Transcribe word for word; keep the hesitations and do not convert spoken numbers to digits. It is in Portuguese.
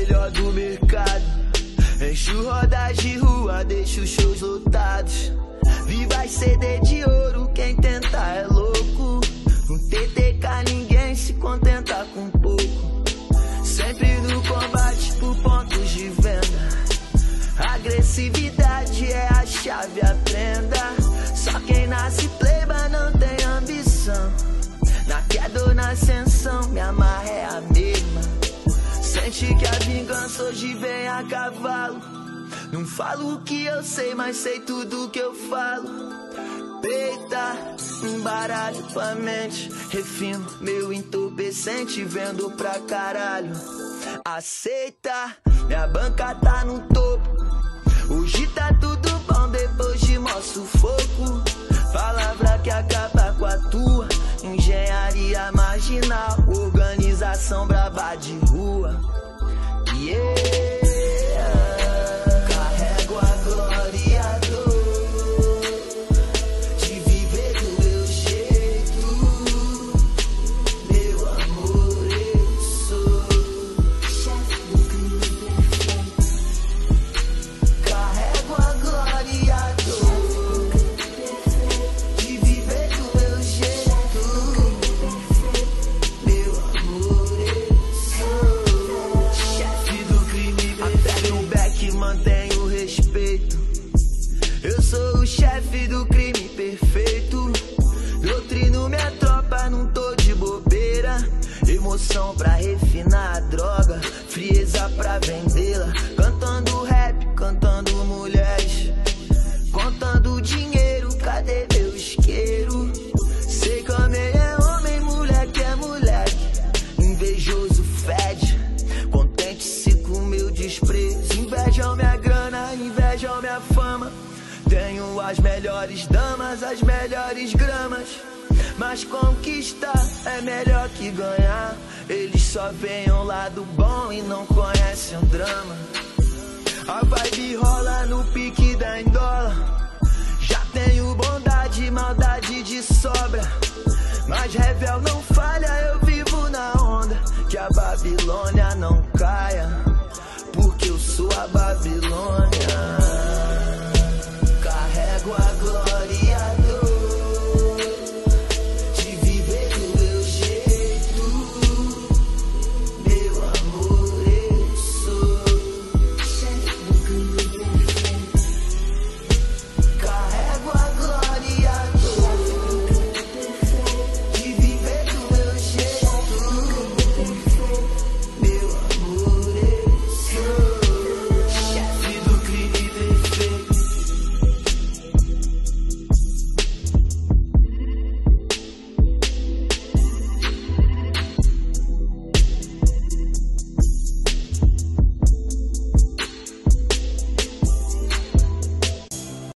melhor do mercado. Encho rodas de rua, deixo shows lotados. Viva as C D de ouro, quem tentar é louco. No T T K ninguém se contenta com pouco. Sempre no combate por pontos de venda. Agressividade é a chave, aprenda. Só quem nasce pleiba não tem ambição. Na queda ou na ascensão, minha marra é a mesma. Sente que a vingança hoje vem a cavalo. Não falo o que eu sei, mas sei tudo que eu falo. Eita, embaralho tua mente. Refino meu entorpecente, vendo pra caralho. Aceita, minha banca tá no topo. Hoje tá tudo bom, depois de mó sufoco. Palavra que acaba com a tua. Engenharia marginal, organização braba de rua. Yeah. Carrego a glória e a dor de viver do meu jeito. Meu amor, eu sou chefe do crime perfeito. Carrego a glória e a dor de viver do meu jeito. Meu amor, eu sou chefe do crime perfeito. Até no back mantenho respeito. Eu sou o chefe do crime perfeito. Doutrino minha tropa, não tô de bobeira. Emoção pra refinar a droga, frieza pra vendê-la. Cantando rap, cantando mulheres, contando dinheiro, cadê meu isqueiro? Sei que homem é homem, moleque é moleque. Invejoso fede, contente-se com meu desprezo. Invejam minha grana, invejam minha fama. Tenho as melhores damas, as melhores gramas. Mas conquistar é melhor que ganhar. Eles só veem o lado bom e não conhecem o drama. A vibe rola no pique da indola. Já tenho bondade e maldade de sobra. Mas revel não falha, eu vivo na onda. Que a Babilônia não caia, porque eu sou a Babilônia.